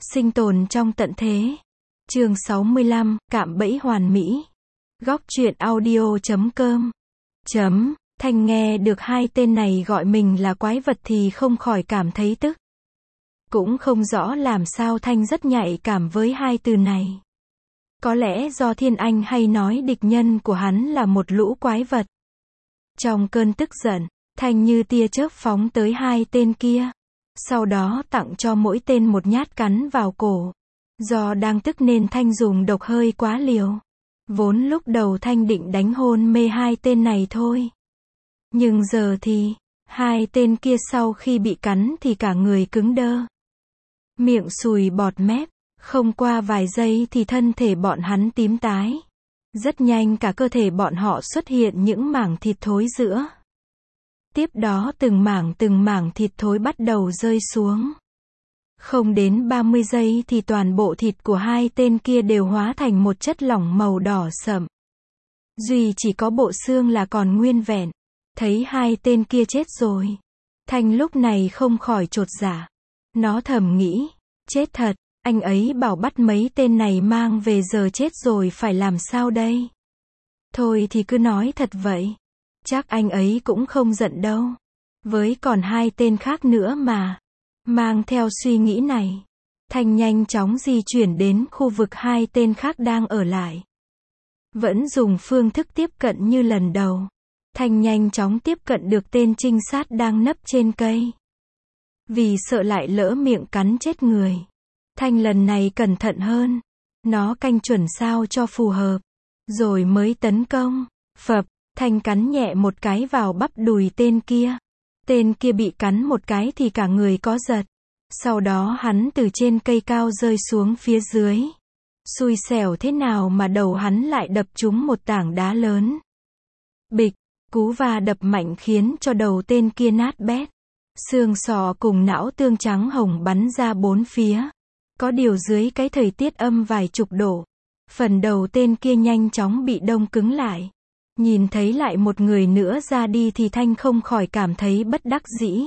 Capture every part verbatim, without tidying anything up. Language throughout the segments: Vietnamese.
Sinh tồn trong tận thế. Chương sáu mươi lăm, cạm bẫy hoàn mỹ. Góc truyện audio chấm com. Chấm, Thanh nghe được hai tên này gọi mình là quái vật thì không khỏi cảm thấy tức. Cũng không rõ làm sao Thanh rất nhạy cảm với hai từ này. Có lẽ do Thiên Anh hay nói địch nhân của hắn là một lũ quái vật. Trong cơn tức giận, Thanh như tia chớp phóng tới hai tên kia. Sau đó tặng cho mỗi tên một nhát cắn vào cổ. Do đang tức nên Thanh dùng độc hơi quá liều. Vốn lúc đầu Thanh định đánh hôn mê hai tên này thôi. Nhưng giờ thì, hai tên kia sau khi bị cắn thì cả người cứng đơ. Miệng sùi bọt mép, không qua vài giây thì thân thể bọn hắn tím tái. Rất nhanh cả cơ thể bọn họ xuất hiện những mảng thịt thối rữa. Tiếp đó từng mảng từng mảng thịt thối bắt đầu rơi xuống. Không đến ba mươi giây thì toàn bộ thịt của hai tên kia đều hóa thành một chất lỏng màu đỏ sậm. Duy chỉ có bộ xương là còn nguyên vẹn. Thấy hai tên kia chết rồi. Thanh lúc này không khỏi chột dạ. Nó thầm nghĩ, chết thật, anh ấy bảo bắt mấy tên này mang về giờ chết rồi phải làm sao đây? Thôi thì cứ nói thật vậy. Chắc anh ấy cũng không giận đâu. Với còn hai tên khác nữa mà. Mang theo suy nghĩ này, Thanh nhanh chóng di chuyển đến khu vực hai tên khác đang ở lại. Vẫn dùng phương thức tiếp cận như lần đầu. Thanh nhanh chóng tiếp cận được tên trinh sát đang nấp trên cây. Vì sợ lại lỡ miệng cắn chết người. Thanh lần này cẩn thận hơn. Nó canh chuẩn sao cho phù hợp. Rồi mới tấn công. Phập, Thanh cắn nhẹ một cái vào bắp đùi tên kia. Tên kia bị cắn một cái thì cả người có giật. Sau đó hắn từ trên cây cao rơi xuống phía dưới. Xui xẻo thế nào mà đầu hắn lại đập trúng một tảng đá lớn. Bịch, cú va đập mạnh khiến cho đầu tên kia nát bét. Xương sọ cùng não tương trắng hồng bắn ra bốn phía. Có điều dưới cái thời tiết âm vài chục độ. Phần đầu tên kia nhanh chóng bị đông cứng lại. Nhìn thấy lại một người nữa ra đi thì Thanh không khỏi cảm thấy bất đắc dĩ.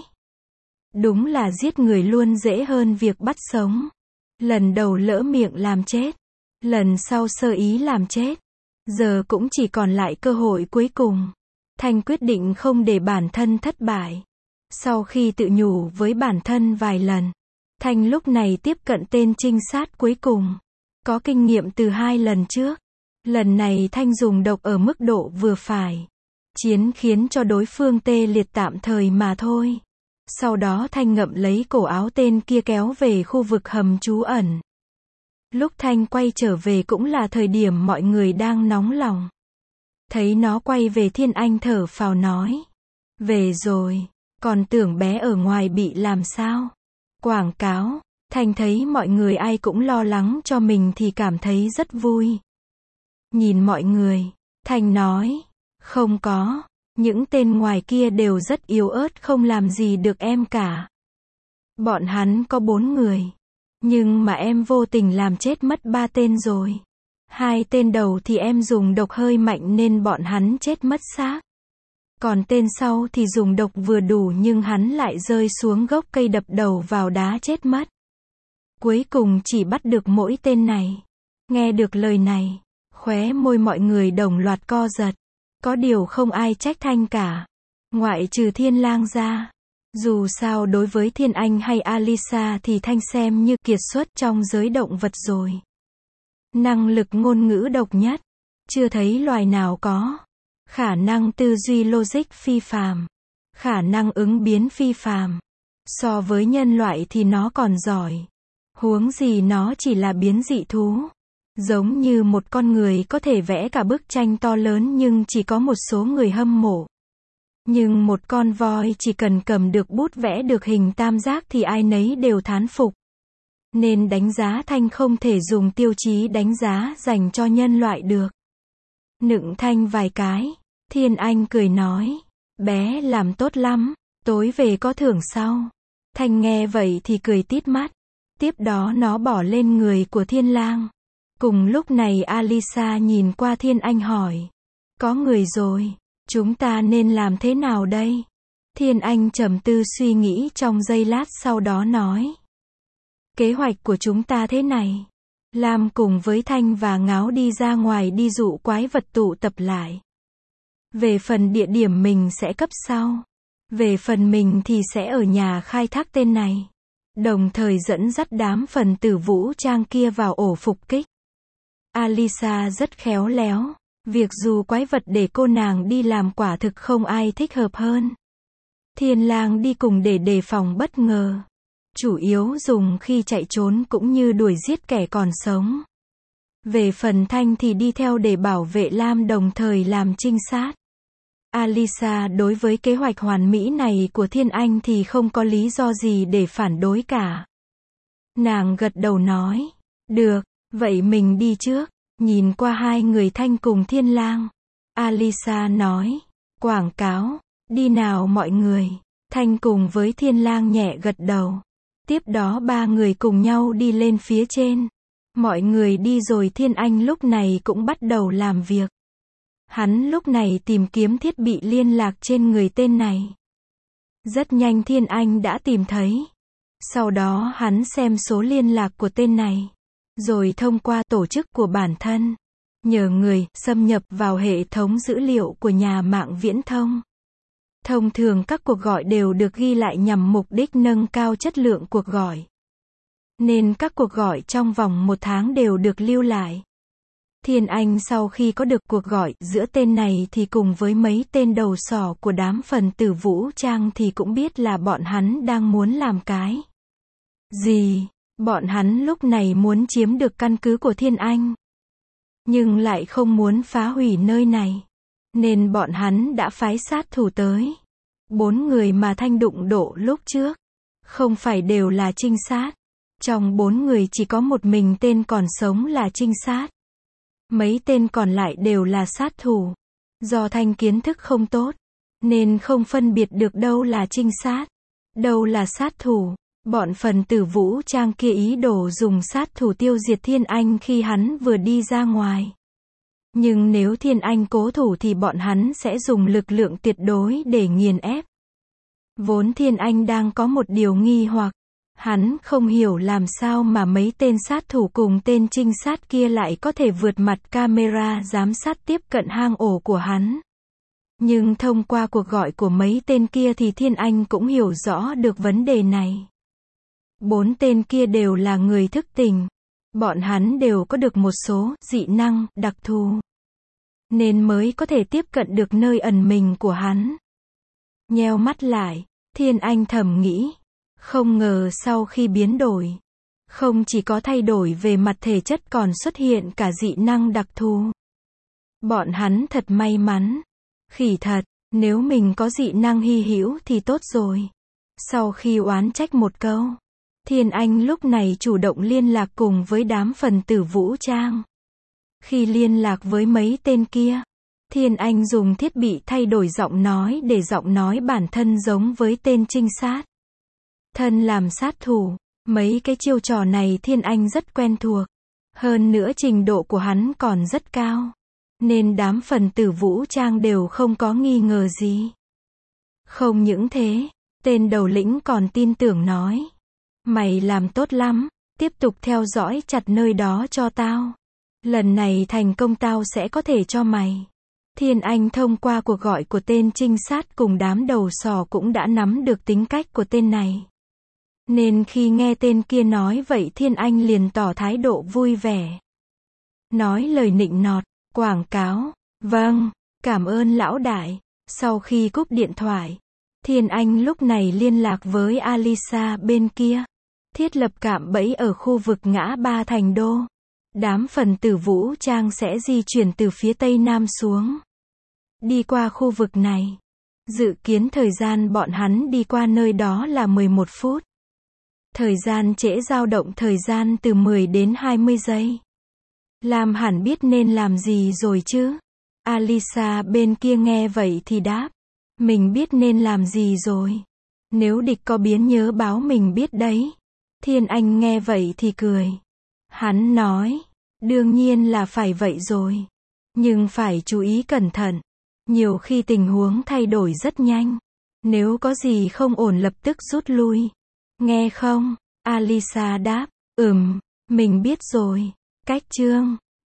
Đúng là giết người luôn dễ hơn việc bắt sống. Lần đầu lỡ miệng làm chết. Lần sau sơ ý làm chết. Giờ cũng chỉ còn lại cơ hội cuối cùng. Thanh quyết định không để bản thân thất bại. Sau khi tự nhủ với bản thân vài lần, Thanh lúc này tiếp cận tên trinh sát cuối cùng. Có kinh nghiệm từ hai lần trước. Lần này Thanh dùng độc ở mức độ vừa phải. Chiến khiến cho đối phương tê liệt tạm thời mà thôi. Sau đó Thanh ngậm lấy cổ áo tên kia kéo về khu vực hầm trú ẩn. Lúc Thanh quay trở về cũng là thời điểm mọi người đang nóng lòng. Thấy nó quay về Thiên Anh thở phào nói. Về rồi, còn tưởng bé ở ngoài bị làm sao? Quảng cáo, Thanh thấy mọi người ai cũng lo lắng cho mình thì cảm thấy rất vui. Nhìn mọi người, Thanh nói, không có, những tên ngoài kia đều rất yếu ớt không làm gì được em cả. Bọn hắn có bốn người, nhưng mà em vô tình làm chết mất ba tên rồi. Hai tên đầu thì em dùng độc hơi mạnh nên bọn hắn chết mất xác. Còn tên sau thì dùng độc vừa đủ nhưng hắn lại rơi xuống gốc cây đập đầu vào đá chết mất. Cuối cùng chỉ bắt được mỗi tên này. Nghe được lời này, khóe môi mọi người đồng loạt co giật. Có điều không ai trách Thanh cả. Ngoại trừ Thiên Lang ra. Dù sao đối với Thiên Anh hay Alisa thì Thanh xem như kiệt xuất trong giới động vật rồi. Năng lực ngôn ngữ độc nhất. Chưa thấy loài nào có. Khả năng tư duy logic phi phàm. Khả năng ứng biến phi phàm. So với nhân loại thì nó còn giỏi. Huống gì nó chỉ là biến dị thú. Giống như một con người có thể vẽ cả bức tranh to lớn nhưng chỉ có một số người hâm mộ. Nhưng một con voi chỉ cần cầm được bút vẽ được hình tam giác thì ai nấy đều thán phục. Nên đánh giá Thanh không thể dùng tiêu chí đánh giá dành cho nhân loại được. Nựng Thanh vài cái, Thiên Anh cười nói, bé làm tốt lắm, tối về có thưởng sau. Thanh nghe vậy thì cười tít mắt. Tiếp đó nó bỏ lên người của Thiên Lang. Cùng lúc này Alisa nhìn qua Thiên Anh hỏi. Có người rồi, chúng ta nên làm thế nào đây? Thiên Anh trầm tư suy nghĩ trong giây lát sau đó nói. Kế hoạch của chúng ta thế này. Lam cùng với Thanh và Ngáo đi ra ngoài đi dụ quái vật tụ tập lại. Về phần địa điểm mình sẽ cấp sau. Về phần mình thì sẽ ở nhà khai thác tên này. Đồng thời dẫn dắt đám phần tử vũ trang kia vào ổ phục kích. Alisa rất khéo léo. Việc dù quái vật để cô nàng đi làm quả thực không ai thích hợp hơn. Thiên Lang đi cùng để đề phòng bất ngờ. Chủ yếu dùng khi chạy trốn cũng như đuổi giết kẻ còn sống. Về phần Thanh thì đi theo để bảo vệ Lam đồng thời làm trinh sát. Alisa đối với kế hoạch hoàn mỹ này của Thiên Anh thì không có lý do gì để phản đối cả. Nàng gật đầu nói, được, vậy mình đi trước. Nhìn qua hai người Thanh cùng Thiên Lang. Alisa nói, quảng cáo, đi nào mọi người. Thanh cùng với Thiên Lang nhẹ gật đầu. Tiếp đó ba người cùng nhau đi lên phía trên. Mọi người đi rồi Thiên Anh lúc này cũng bắt đầu làm việc. Hắn lúc này tìm kiếm thiết bị liên lạc trên người tên này. Rất nhanh Thiên Anh đã tìm thấy. Sau đó hắn xem số liên lạc của tên này. Rồi thông qua tổ chức của bản thân. Nhờ người xâm nhập vào hệ thống dữ liệu của nhà mạng viễn thông. Thông thường các cuộc gọi đều được ghi lại nhằm mục đích nâng cao chất lượng cuộc gọi. Nên các cuộc gọi trong vòng một tháng đều được lưu lại. Thiên Anh sau khi có được cuộc gọi giữa tên này thì cùng với mấy tên đầu sỏ của đám phần tử vũ trang thì cũng biết là bọn hắn đang muốn làm cái gì. Bọn hắn lúc này muốn chiếm được căn cứ của Thiên Anh. Nhưng lại không muốn phá hủy nơi này. Nên bọn hắn đã phái sát thủ tới. Bốn người mà Thanh đụng độ lúc trước. Không phải đều là trinh sát. Trong bốn người chỉ có một mình tên còn sống là trinh sát. Mấy tên còn lại đều là sát thủ. Do Thanh kiến thức không tốt. Nên không phân biệt được đâu là trinh sát. Đâu là sát thủ. Bọn phần tử vũ trang kia ý đồ dùng sát thủ tiêu diệt Thiên Anh khi hắn vừa đi ra ngoài. Nhưng nếu Thiên Anh cố thủ thì bọn hắn sẽ dùng lực lượng tuyệt đối để nghiền ép. Vốn Thiên Anh đang có một điều nghi hoặc. Hắn không hiểu làm sao mà mấy tên sát thủ cùng tên trinh sát kia lại có thể vượt mặt camera giám sát tiếp cận hang ổ của hắn. Nhưng thông qua cuộc gọi của mấy tên kia thì Thiên Anh cũng hiểu rõ được vấn đề này. Bốn tên kia đều là người thức tỉnh. Bọn hắn đều có được một số dị năng đặc thù. Nên mới có thể tiếp cận được nơi ẩn mình của hắn. Nheo mắt lại, Thiên Anh thầm nghĩ. Không ngờ sau khi biến đổi. Không chỉ có thay đổi về mặt thể chất còn xuất hiện cả dị năng đặc thù. Bọn hắn thật may mắn. Khỉ thật, nếu mình có dị năng hy hữu thì tốt rồi. Sau khi oán trách một câu. Thiên Anh lúc này chủ động liên lạc cùng với đám phần tử vũ trang. Khi liên lạc với mấy tên kia, Thiên Anh dùng thiết bị thay đổi giọng nói để giọng nói bản thân giống với tên trinh sát. Thân làm sát thủ, mấy cái chiêu trò này Thiên Anh rất quen thuộc. Hơn nữa trình độ của hắn còn rất cao. Nên đám phần tử vũ trang đều không có nghi ngờ gì. Không những thế, tên đầu lĩnh còn tin tưởng nói. Mày làm tốt lắm, tiếp tục theo dõi chặt nơi đó cho tao. Lần này thành công tao sẽ có thể cho mày. Thiên Anh thông qua cuộc gọi của tên trinh sát cùng đám đầu sò cũng đã nắm được tính cách của tên này. Nên khi nghe tên kia nói vậy Thiên Anh liền tỏ thái độ vui vẻ. Nói lời nịnh nọt, quảng cáo. Vâng, cảm ơn lão đại. Sau khi cúp điện thoại, Thiên Anh lúc này liên lạc với Alisa bên kia. Thiết lập cạm bẫy ở khu vực ngã ba thành đô. Đám phần tử vũ trang sẽ di chuyển từ phía tây nam xuống. Đi qua khu vực này. Dự kiến thời gian bọn hắn đi qua nơi đó là mười một phút. Thời gian trễ dao động thời gian từ mười đến hai mươi giây. Lam hẳn biết nên làm gì rồi chứ. Alisa bên kia nghe vậy thì đáp. Mình biết nên làm gì rồi. Nếu địch có biến nhớ báo mình biết đấy. Thiên Anh nghe vậy thì cười. Hắn nói. Đương nhiên là phải vậy rồi. Nhưng phải chú ý cẩn thận. Nhiều khi tình huống thay đổi rất nhanh. Nếu có gì không ổn lập tức rút lui. Nghe không? Alisa đáp, ừm, mình biết rồi. Cách chương